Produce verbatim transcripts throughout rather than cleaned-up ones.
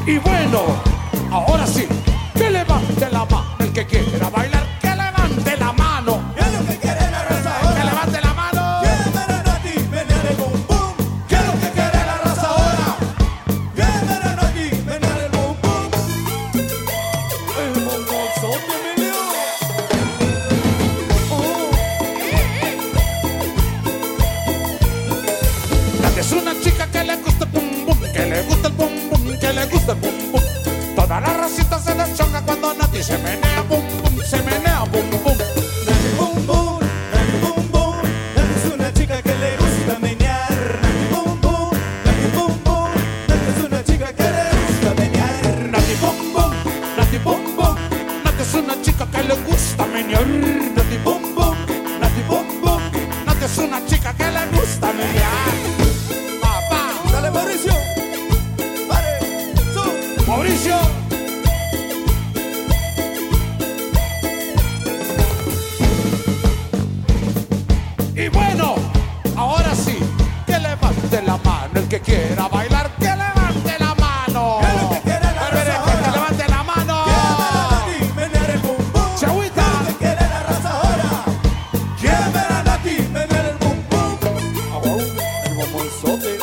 Y bueno, ahora sí, que levante la mano el que quiera bailar, que levante la mano. ¿Qué es lo que quiere la raza ahora? Que levante la mano. Quiere ver a Nati menear el bum bum. ¿Qué es lo que quiere la raza ahora? Quiere ver a Nati menear el bum bum. El bombozote Emilio. Nati es una chica que le gusta el bum bum, que le gusta el bum bum, que le gusta el bum bum. Toda la racita se deschonga cuando Nati se menea bum bum, se menea bum bum. Nati bum bum, Nati bum bum. Nati es una chica que le gusta menear. Nati bum bum, Nati bum bum. Nati es una chica que le gusta menear. Nati bum bum, Nati bum bum. Nati es una chica que le gusta menear. Nati bum bum, Nati bum bum. Nati es una chica que le gusta menear. Papá, Dale Mauricio. Pare. Su. Mauricio. Y bueno, ahora sí, que levante la mano el que quiera bailar, que levante la mano. ¿Qué es lo que quiere la Pero raza que, ahora? que levante la mano. Quiere ver a Nati menear el bum bum. Chagüita. ¿Qué es lo que quiere la raza ahora? Quiere ver a Nati menear el bum bum. El bombonzote.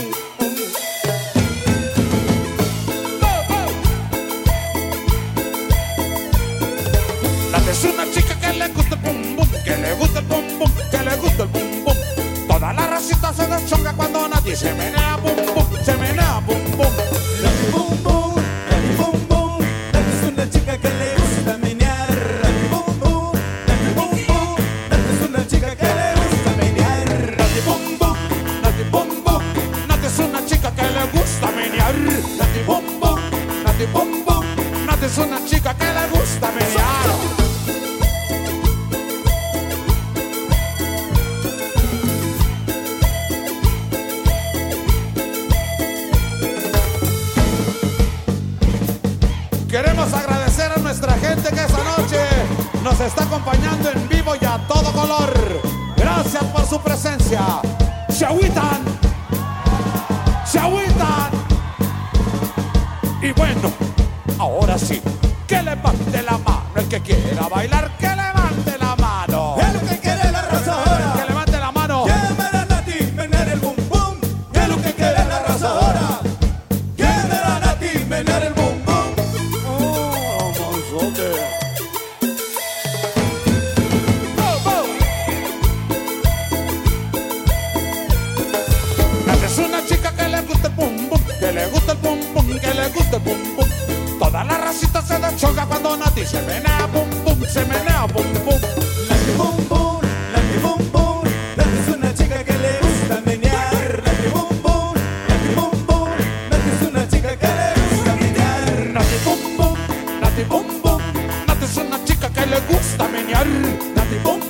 Nati es una chica que le gusta el bum bum, que le gusta el bum bum, que le gusta el bum bum. Toda la racita se deschonga cuando Nati se menea bum bum, se menea bum bum. Nati bum bum, Nati bum bum. Nati es una chica que le gusta menear. Nati bum bum, Nati bum bum. Nati es una chica que le gusta menear. Nati bum bum, Nati bum bum. Nati es una chica que le gusta menear. Nati bum bum, Nati bum bum. Nati es una chica que le gusta menear. Queremos agradecer a nuestra gente que esta noche nos está acompañando en vivo y a todo color. Gracias por su presencia. Se agüitan. Se agüitan. Y bueno, ahora sí, que levante la mano el que quiera bailar, que levante la mano. ¿Qué es lo que quiere la raza ahora? Que levante la mano. Quiere ver a Nati menear el bum bum. ¿Qué es lo que quiere la raza ahora? Quiere ver a Nati menear el bum bum. Oh, monzote. Oh, oh. Nati es una chica que le gusta el bum bum, que le gusta el bum bum, que le gusta el bum bum. Toda la racita se deschonga cuando Nati se menea bum bum, se menea bum bum. Nati bum bum, Nati bum bum. Nati es una chica que le gusta menear. Nati bum bum, Nati bum bum. Nati es una chica que le gusta menear. Nati bum bum, Nati bum bum. Nati es una chica que le gusta menear. Nati bum